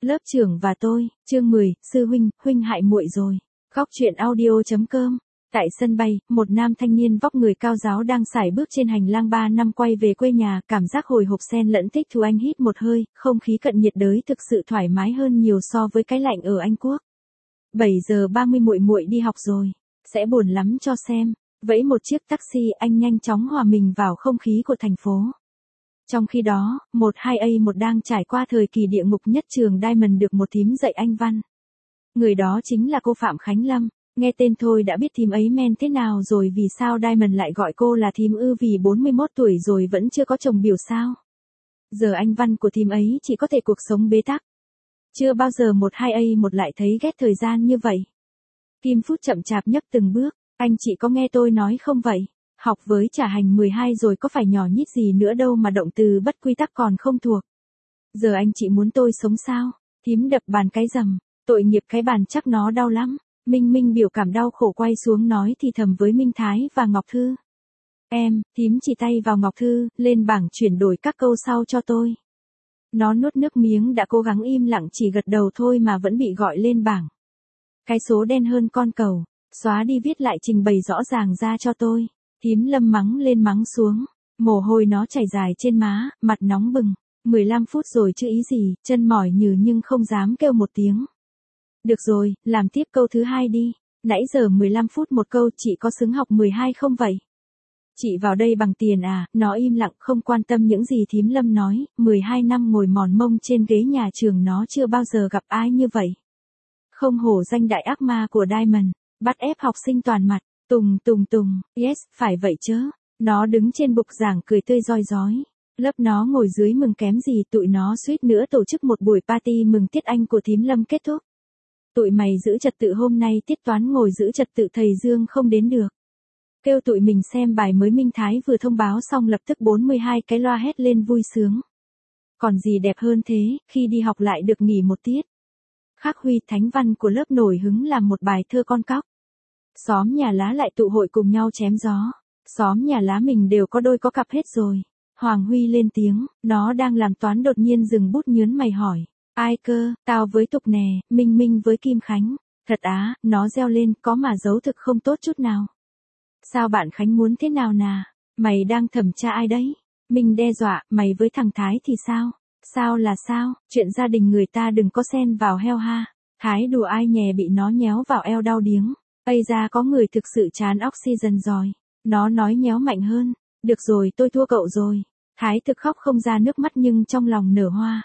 Lớp trưởng và tôi, chương 10, sư huynh, huynh hại muội rồi. Góc truyện audio.com. Tại sân bay, một nam thanh niên vóc người cao ráo đang sải bước trên hành lang 3 năm quay về quê nhà, cảm giác hồi hộp xen lẫn thích thú. Anh hít một hơi, không khí cận nhiệt đới thực sự thoải mái hơn nhiều so với cái lạnh ở Anh Quốc. 7 giờ 30 muội đi học rồi, sẽ buồn lắm cho xem. Vẫy một chiếc taxi, anh nhanh chóng hòa mình vào không khí của thành phố. Trong khi đó, 12A1 đang trải qua thời kỳ địa ngục nhất trường Diamond được một thím dạy Anh văn. Người đó chính là cô Phạm Khánh Lâm. Nghe tên thôi đã biết thím ấy men thế nào rồi. Vì sao Diamond lại gọi cô là thím ư? Vì 41 tuổi rồi vẫn chưa có chồng biểu sao? Giờ Anh văn của thím ấy chỉ có thể cuộc sống bế tắc. Chưa bao giờ 12A1 lại thấy ghét thời gian như vậy. Kim Phút chậm chạp nhấc từng bước. Anh chị có nghe tôi nói không vậy? Học với trả hành 12 rồi có phải nhỏ nhít gì nữa đâu mà động từ bất quy tắc còn không thuộc. Giờ anh chị muốn tôi sống sao? Thím đập bàn cái rầm. Tội nghiệp cái bàn chắc nó đau lắm. Minh Minh biểu cảm đau khổ quay xuống nói thì thầm với Minh Thái và Ngọc Thư. Em, thím chỉ tay vào Ngọc Thư, lên bảng chuyển đổi các câu sau cho tôi. Nó nuốt nước miếng, đã cố gắng im lặng chỉ gật đầu thôi mà vẫn bị gọi lên bảng. Cái số đen hơn con cầu, xóa đi viết lại trình bày rõ ràng ra cho tôi. Thím Lâm mắng lên mắng xuống, mồ hôi nó chảy dài trên má, mặt nóng bừng. 15 phút rồi chứ ý gì, chân mỏi nhừ nhưng không dám kêu một tiếng. Được rồi, làm tiếp câu thứ hai đi. Nãy giờ 15 phút một câu, chị có xứng học 12 không vậy? Chị vào đây bằng tiền à? Nó im lặng không quan tâm những gì thím Lâm nói. 12 năm ngồi mòn mông trên ghế nhà trường nó chưa bao giờ gặp ai như vậy. Không hổ danh đại ác ma của Diamond, bắt ép học sinh toàn mặt. Tùng, yes, phải vậy chớ. Nó đứng trên bục giảng cười tươi rói rói. Lớp nó ngồi dưới mừng kém gì, tụi nó suýt nữa tổ chức một buổi party mừng tiết Anh của thím Lâm kết thúc. Tụi mày giữ trật tự, hôm nay tiết toán ngồi giữ trật tự thầy Dương không đến được. Kêu tụi mình xem bài mới. Minh Thái vừa thông báo xong lập tức 42 cái loa hét lên vui sướng. Còn gì đẹp hơn thế, khi đi học lại được nghỉ một tiết. Khắc Huy thánh văn của lớp nổi hứng làm một bài thơ con cóc. Xóm nhà lá lại tụ hội cùng nhau chém gió. Xóm nhà lá mình đều có đôi có cặp hết rồi. Hoàng Huy lên tiếng, nó đang làm toán đột nhiên dừng bút nhớn mày hỏi. Ai cơ? Tao với Tục nè, Minh Minh với Kim Khánh. Thật á, nó reo lên, có mà giấu thực không tốt chút nào. Sao bạn Khánh muốn thế nào nà? Mày đang thẩm tra ai đấy? Minh đe dọa, mày với thằng Thái thì sao? Sao là sao? Chuyện gia đình người ta đừng có xen vào heo ha. Thái đùa ai nhè bị nó nhéo vào eo đau điếng. Ây ra có người thực sự chán oxygen rồi. Nó nói nhéo mạnh hơn. Được rồi, tôi thua cậu rồi. Thái thực khóc không ra nước mắt nhưng trong lòng nở hoa.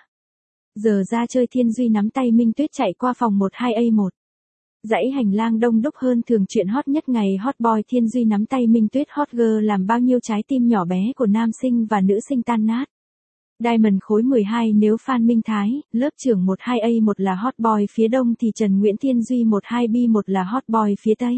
Giờ ra chơi. Thiên Duy nắm tay Minh Tuyết chạy qua phòng 12A1. Dãy hành lang đông đúc hơn thường, chuyện hot nhất ngày hot boy. Thiên Duy nắm tay Minh Tuyết hot girl làm bao nhiêu trái tim nhỏ bé của nam sinh và nữ sinh tan nát. Diamond khối 12 nếu fan Minh Thái, lớp trưởng 12A1 là hot boy phía đông thì Trần Nguyễn Thiên Duy 12B1 là hot boy phía tây.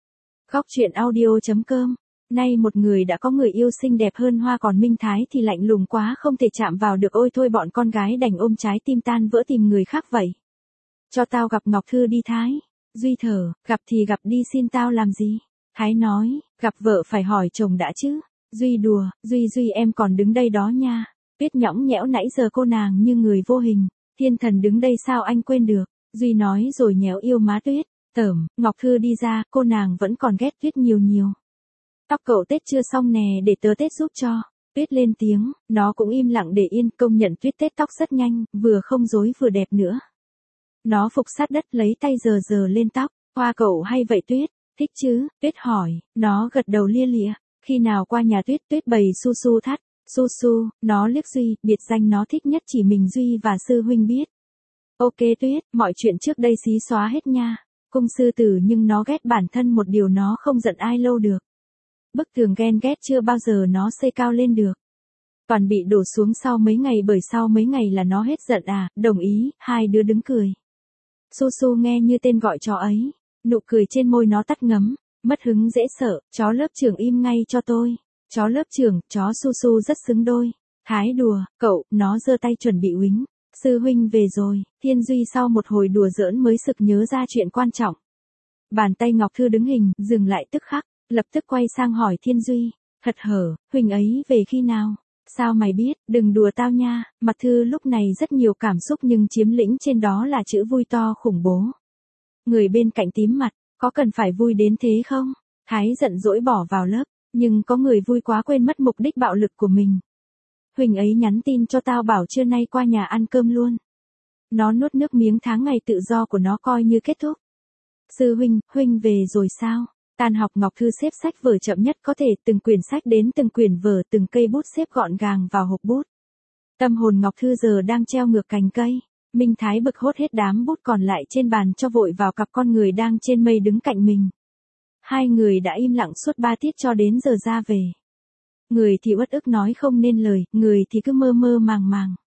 Góc truyện audio.com. Nay một người đã có người yêu xinh đẹp hơn hoa, còn Minh Thái thì lạnh lùng quá không thể chạm vào được. Ôi thôi, bọn con gái đành ôm trái tim tan vỡ tìm người khác vậy. Cho tao gặp Ngọc Thư đi Thái. Duy thở, gặp thì gặp đi, xin tao làm gì? Thái nói, gặp vợ phải hỏi chồng đã chứ. Duy đùa, Duy em còn đứng đây đó nha. Tuyết nhõng nhẽo, nãy giờ cô nàng như người vô hình. Thiên thần đứng đây sao anh quên được? Duy nói rồi nhéo yêu má Tuyết. Tởm, Ngọc Thư đi ra, cô nàng vẫn còn ghét Tuyết nhiều. Tóc cậu tết chưa xong nè, để tớ tết giúp cho. Tuyết lên tiếng, nó cũng im lặng để yên, công nhận Tuyết tết tóc rất nhanh, vừa không rối vừa đẹp nữa. Nó phục sát đất lấy tay giờ lên tóc. Hoa cậu hay vậy Tuyết? Thích chứ? Tuyết hỏi. Nó gật đầu lia lịa. Khi nào qua nhà Tuyết, Tuyết bày su thắt. Su, nó liếc Duy, biệt danh nó thích nhất chỉ mình Duy và sư huynh biết. Ok Tuyết, mọi chuyện trước đây xí xóa hết nha. Cung sư tử nhưng nó ghét bản thân một điều, nó không giận ai lâu được. Bức tường ghen ghét chưa bao giờ nó xây cao lên được. Toàn bị đổ xuống sau mấy ngày, bởi sau mấy ngày là nó hết giận à. Đồng ý, hai đứa đứng cười. Su nghe như tên gọi chó ấy. Nụ cười trên môi nó tắt ngấm. Mất hứng dễ sợ, chó lớp trưởng im ngay cho tôi. Chó lớp trưởng, chó Su rất xứng đôi. Thái đùa, cậu, nó giơ tay chuẩn bị uýnh. Sư huynh về rồi. Thiên Duy sau một hồi đùa giỡn mới sực nhớ ra chuyện quan trọng. Bàn tay Ngọc Thư đứng hình, dừng lại tức khắc, lập tức quay sang hỏi Thiên Duy. Thật hở, huynh ấy về khi nào? Sao mày biết, đừng đùa tao nha, mặt thư lúc này rất nhiều cảm xúc nhưng chiếm lĩnh trên đó là chữ vui to khủng bố. Người bên cạnh tím mặt, có cần phải vui đến thế không? Thái giận dỗi bỏ vào lớp, nhưng có người vui quá quên mất mục đích bạo lực của mình. Huỳnh ấy nhắn tin cho tao bảo trưa nay qua nhà ăn cơm luôn. Nó nuốt nước miếng tháng ngày tự do của nó coi như kết thúc. Sư huynh, huynh về rồi sao? Tan học Ngọc Thư xếp sách vở chậm nhất có thể, từng quyển sách đến từng quyển vở, từng cây bút xếp gọn gàng vào hộp bút. Tâm hồn Ngọc Thư giờ đang treo ngược cành cây. Minh Thái bực hốt hết đám bút còn lại trên bàn cho vội vào cặp con người đang trên mây đứng cạnh mình. Hai người đã im lặng suốt 3 tiết cho đến giờ ra về. Người thì uất ức nói không nên lời, người thì cứ mơ mơ màng màng.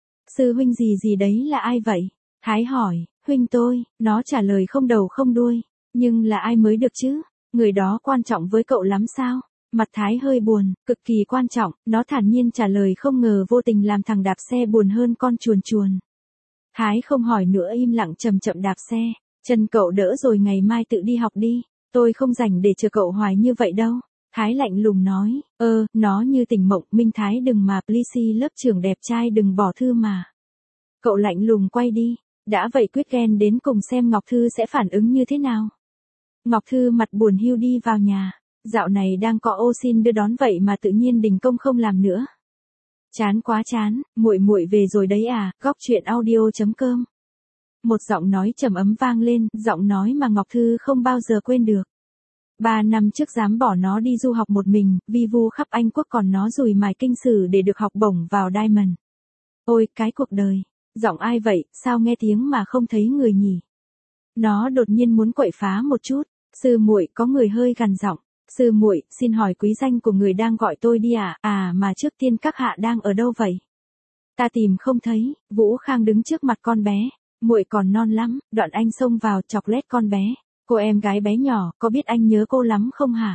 Sư huynh gì gì đấy là ai vậy? Thái hỏi, huynh tôi, nó trả lời không đầu không đuôi. Nhưng là ai mới được chứ? Người đó quan trọng với cậu lắm sao? Mặt Thái hơi buồn, cực kỳ quan trọng, nó thản nhiên trả lời không ngờ vô tình làm thằng đạp xe buồn hơn con chuồn chuồn. Thái không hỏi nữa im lặng chậm chậm đạp xe, chân cậu đỡ rồi ngày mai tự đi học đi, tôi không rảnh để chờ cậu hoài như vậy đâu. Thái lạnh lùng nói, nó như tỉnh mộng, Minh Thái đừng mà, please lớp trưởng đẹp trai đừng bỏ Thư mà. Cậu lạnh lùng quay đi, đã vậy quyết ghen đến cùng xem Ngọc Thư sẽ phản ứng như thế nào. Ngọc Thư mặt buồn hiu đi vào nhà, dạo này đang có ô xin đưa đón vậy mà tự nhiên đình công không làm nữa. Chán quá chán, muội muội về rồi đấy à, góc chuyện audio.com. Một giọng nói trầm ấm vang lên, giọng nói mà Ngọc Thư không bao giờ quên được. 3 năm trước dám bỏ nó đi du học một mình, vi vu khắp Anh Quốc còn nó dùi mài kinh sử để được học bổng vào Diamond. Ôi, cái cuộc đời. Giọng ai vậy, sao nghe tiếng mà không thấy người nhỉ? Nó đột nhiên muốn quậy phá một chút. Sư muội, có người hơi gằn giọng. Sư muội, xin hỏi quý danh của người đang gọi tôi đi à? À mà trước tiên các hạ đang ở đâu vậy? Ta tìm không thấy. Vũ Khang đứng trước mặt con bé. Muội còn non lắm. Đoạn anh xông vào chọc lét con bé. Cô em gái bé nhỏ, có biết anh nhớ cô lắm không hả?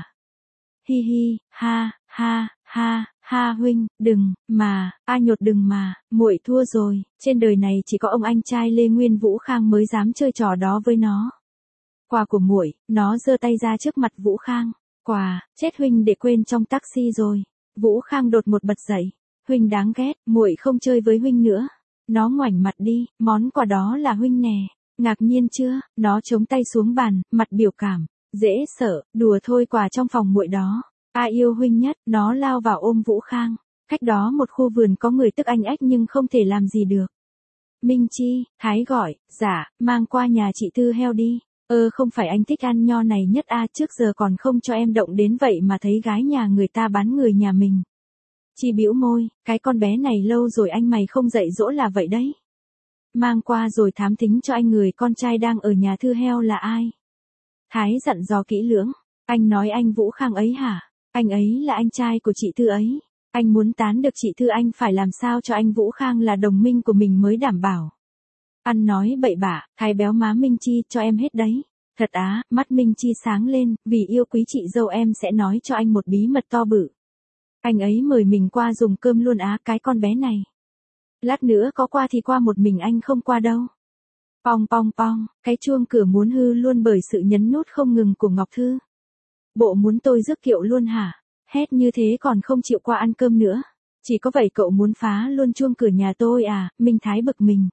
Hi hi, ha, ha, ha, ha huynh, đừng, mà, a nhột đừng mà, muội thua rồi, trên đời này chỉ có ông anh trai Lê Nguyên Vũ Khang mới dám chơi trò đó với nó. Quà của muội, nó giơ tay ra trước mặt Vũ Khang. Quà, chết huynh để quên trong taxi rồi. Vũ Khang đột một bật dậy. Huynh đáng ghét, muội không chơi với huynh nữa. Nó ngoảnh mặt đi, món quà đó là huynh nè. Ngạc nhiên chưa, nó chống tay xuống bàn, mặt biểu cảm. Dễ sợ, đùa thôi quà trong phòng muội đó. Ai yêu huynh nhất, nó lao vào ôm Vũ Khang. Cách đó một khu vườn có người tức anh ếch nhưng không thể làm gì được. Minh Chi, Thái gọi, dạ, mang qua nhà chị Thư Heo đi. Không phải anh thích ăn nho này nhất à, trước giờ còn không cho em động đến vậy mà thấy gái nhà người ta bán người nhà mình. Chi bĩu môi, cái con bé này lâu rồi anh mày không dạy dỗ là vậy đấy. Mang qua rồi thám thính cho anh người con trai đang ở nhà Thư Heo là ai. Thái dặn dò kỹ lưỡng, anh nói anh Vũ Khang ấy hả? Anh ấy là anh trai của chị Thư ấy. Anh muốn tán được chị Thư anh phải làm sao cho anh Vũ Khang là đồng minh của mình mới đảm bảo. Ăn nói bậy bạ, Thái béo má Minh Chi, cho em hết đấy. Thật á, mắt Minh Chi sáng lên, vì yêu quý chị dâu em sẽ nói cho anh một bí mật to bự. Anh ấy mời mình qua dùng cơm luôn á, cái con bé này. Lát nữa có qua thì qua một mình anh không qua đâu. Pong pong pong, cái chuông cửa muốn hư luôn bởi sự nhấn nút không ngừng của Ngọc Thư. Bộ muốn tôi rước kiệu luôn hả? Hét như thế còn không chịu qua ăn cơm nữa. Chỉ có vậy cậu muốn phá luôn chuông cửa nhà tôi à? Minh Thái bực mình.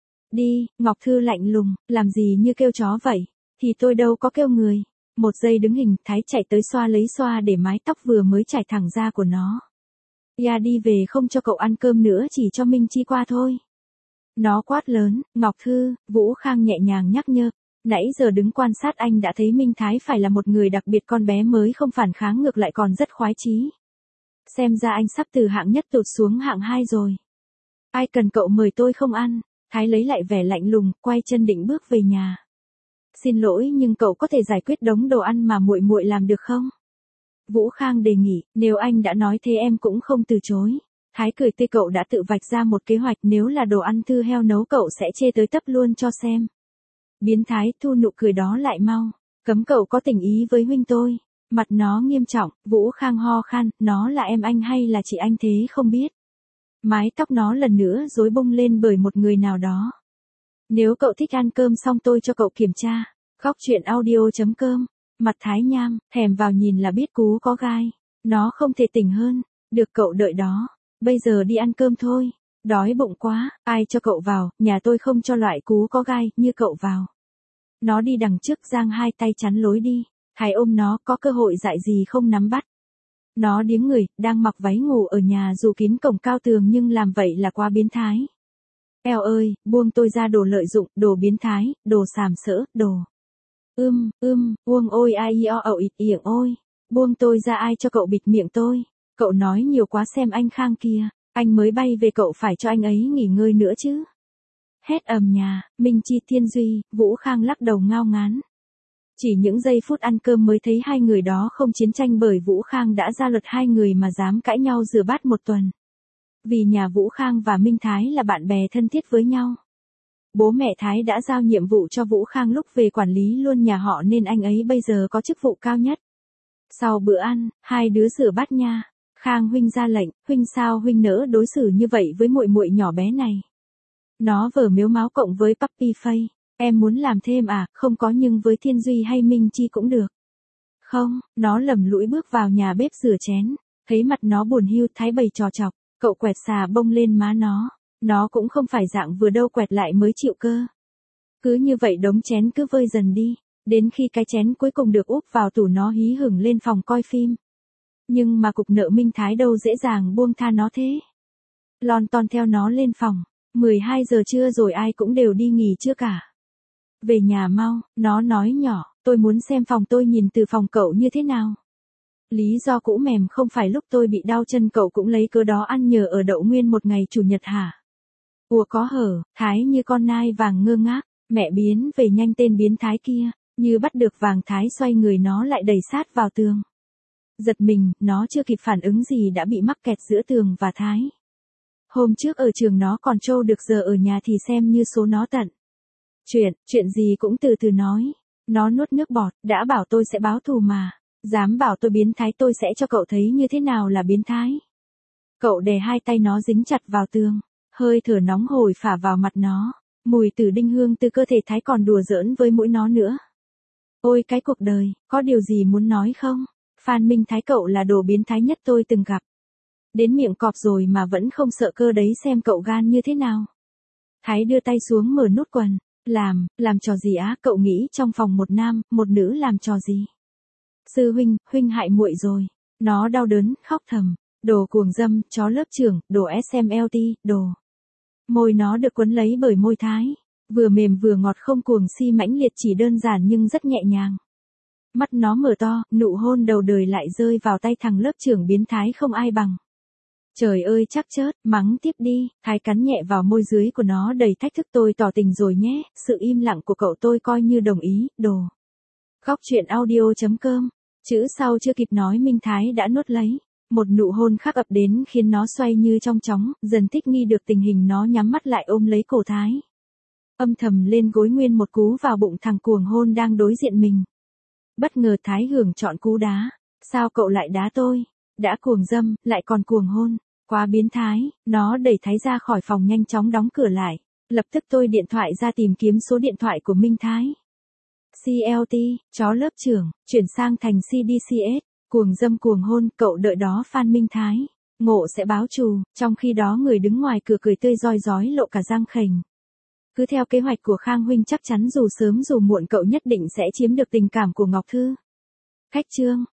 Đi, Ngọc Thư lạnh lùng, làm gì như kêu chó vậy? Thì tôi đâu có kêu người. Một giây đứng hình, Thái chạy tới xoa lấy xoa để mái tóc vừa mới chải thẳng ra của nó. Ya đi về không cho cậu ăn cơm nữa chỉ cho Minh Chi qua thôi. Nó quát lớn, Ngọc Thư, Vũ Khang nhẹ nhàng nhắc nhở. Nãy giờ đứng quan sát anh đã thấy Minh Thái phải là một người đặc biệt, con bé mới không phản kháng ngược lại còn rất khoái chí. Xem ra anh sắp từ hạng nhất tụt xuống hạng 2 rồi. Ai cần cậu mời tôi không ăn. Thái lấy lại vẻ lạnh lùng, quay chân định bước về nhà. Xin lỗi nhưng cậu có thể giải quyết đống đồ ăn mà muội muội làm được không? Vũ Khang đề nghị, nếu anh đã nói thế em cũng không từ chối. Thái cười tươi, cậu đã tự vạch ra một kế hoạch, nếu là đồ ăn Thư Heo nấu cậu sẽ chê tới tấp luôn cho xem. Biến Thái thu nụ cười đó lại mau. Cấm cậu có tình ý với huynh tôi. Mặt nó nghiêm trọng, Vũ Khang ho khan, nó là em anh hay là chị anh thế không biết. Mái tóc nó lần nữa rối bung lên bởi một người nào đó. Nếu cậu thích ăn cơm xong tôi cho cậu kiểm tra. Góc chuyện audio.com. Mặt Thái nham, thèm vào nhìn là biết cú có gai. Nó không thể tỉnh hơn. Được cậu đợi đó. Bây giờ đi ăn cơm thôi. Đói bụng quá, ai cho cậu vào, nhà tôi không cho loại cú có gai, như cậu vào. Nó đi đằng trước giang hai tay chắn lối đi. Thái ôm nó, có cơ hội dại gì không nắm bắt. Nó điếng người, đang mặc váy ngủ ở nhà dù kín cổng cao tường nhưng làm vậy là quá biến thái. Eo ơi, buông tôi ra đồ lợi dụng, đồ biến thái, đồ sàm sỡ, đồ. Buông ôi ai o ậu ịt iệng ôi. Buông tôi ra ai cho cậu bịt miệng tôi. Cậu nói nhiều quá xem anh Khang kia. Anh mới bay về cậu phải cho anh ấy nghỉ ngơi nữa chứ. Hét ầm nhà, Minh Chi Thiên Duy, Vũ Khang lắc đầu ngao ngán. Chỉ những giây phút ăn cơm mới thấy hai người đó không chiến tranh bởi Vũ Khang đã ra luật hai người mà dám cãi nhau rửa bát một tuần. Vì nhà Vũ Khang và Minh Thái là bạn bè thân thiết với nhau. Bố mẹ Thái đã giao nhiệm vụ cho Vũ Khang lúc về quản lý luôn nhà họ nên anh ấy bây giờ có chức vụ cao nhất. Sau bữa ăn, hai đứa rửa bát nha. Khang huynh ra lệnh, huynh sao huynh nỡ đối xử như vậy với muội muội nhỏ bé này. Nó vờ mếu máo cộng với Puppy Face. Em muốn làm thêm à, không có nhưng với Thiên Duy hay Minh Chi cũng được. Không, nó lầm lũi bước vào nhà bếp rửa chén. Thấy mặt nó buồn hiu Thái bày trò chọc, cậu quẹt xà bông lên má nó. Nó cũng không phải dạng vừa đâu quẹt lại mới chịu cơ. Cứ như vậy đống chén cứ vơi dần đi. Đến khi cái chén cuối cùng được úp vào tủ nó hí hửng lên phòng coi phim. Nhưng mà cục nợ Minh Thái đâu dễ dàng buông tha nó thế. Lon ton theo nó lên phòng. 12 giờ trưa rồi ai cũng đều đi nghỉ chưa cả. Về nhà mau, nó nói nhỏ, tôi muốn xem phòng tôi nhìn từ phòng cậu như thế nào. Lý do cũ mềm không phải lúc tôi bị đau chân cậu cũng lấy cớ đó ăn nhờ ở đậu nguyên một ngày chủ nhật hả? Ủa có hở, Thái như con nai vàng ngơ ngác, mẹ biến về nhanh tên biến thái kia, như bắt được vàng Thái xoay người nó lại đẩy sát vào tường. Giật mình, nó chưa kịp phản ứng gì đã bị mắc kẹt giữa tường và Thái. Hôm trước ở trường nó còn trâu được giờ ở nhà thì xem như số nó tận. Chuyện gì cũng từ từ nói. Nó nuốt nước bọt, đã bảo tôi sẽ báo thù mà. Dám bảo tôi biến thái tôi sẽ cho cậu thấy như thế nào là biến thái. Cậu đè hai tay nó dính chặt vào tường. Hơi thở nóng hổi phả vào mặt nó. Mùi tử đinh hương từ cơ thể Thái còn đùa giỡn với mũi nó nữa. Ôi cái cuộc đời, có điều gì muốn nói không? Phan Minh Thái cậu là đồ biến thái nhất tôi từng gặp. Đến miệng cọp rồi mà vẫn không sợ cơ đấy xem cậu gan như thế nào. Thái đưa tay xuống mở nút quần. Làm trò gì á, cậu nghĩ trong phòng một nam, một nữ làm trò gì? Sư huynh hại muội rồi. Nó đau đớn, khóc thầm. Đồ cuồng dâm, chó lớp trưởng, đồ SMLT, đồ. Môi nó được quấn lấy bởi môi Thái. Vừa mềm vừa ngọt không cuồng si mãnh liệt chỉ đơn giản nhưng rất nhẹ nhàng. Mắt nó mở to, nụ hôn đầu đời lại rơi vào tay thằng lớp trưởng biến thái không ai bằng. Trời ơi chắc chớt, mắng tiếp đi, Thái cắn nhẹ vào môi dưới của nó đầy thách thức tôi tỏ tình rồi nhé, sự im lặng của cậu tôi coi như đồng ý, đồ. Góc truyện audio.com, chữ sau chưa kịp nói Minh Thái đã nuốt lấy. Một nụ hôn khác ập đến khiến nó xoay như trong chóng, dần thích nghi được tình hình nó nhắm mắt lại ôm lấy cổ Thái. Âm thầm lên gối nguyên một cú vào bụng thằng cuồng hôn đang đối diện mình. Bất ngờ Thái hưởng chọn cú đá, sao cậu lại đá tôi? Đã cuồng dâm, lại còn cuồng hôn. Quá biến thái, nó đẩy Thái ra khỏi phòng nhanh chóng đóng cửa lại. Lập tức tôi điện thoại ra tìm kiếm số điện thoại của Minh Thái. CLT, chó lớp trưởng, chuyển sang thành CDCS, cuồng dâm cuồng hôn, cậu đợi đó Phan Minh Thái. Ngộ sẽ báo trù, trong khi đó người đứng ngoài cửa cười tươi rói rói lộ cả răng khểnh. Cứ theo kế hoạch của Khang huynh chắc chắn dù sớm dù muộn cậu nhất định sẽ chiếm được tình cảm của Ngọc Thư. Khách trương.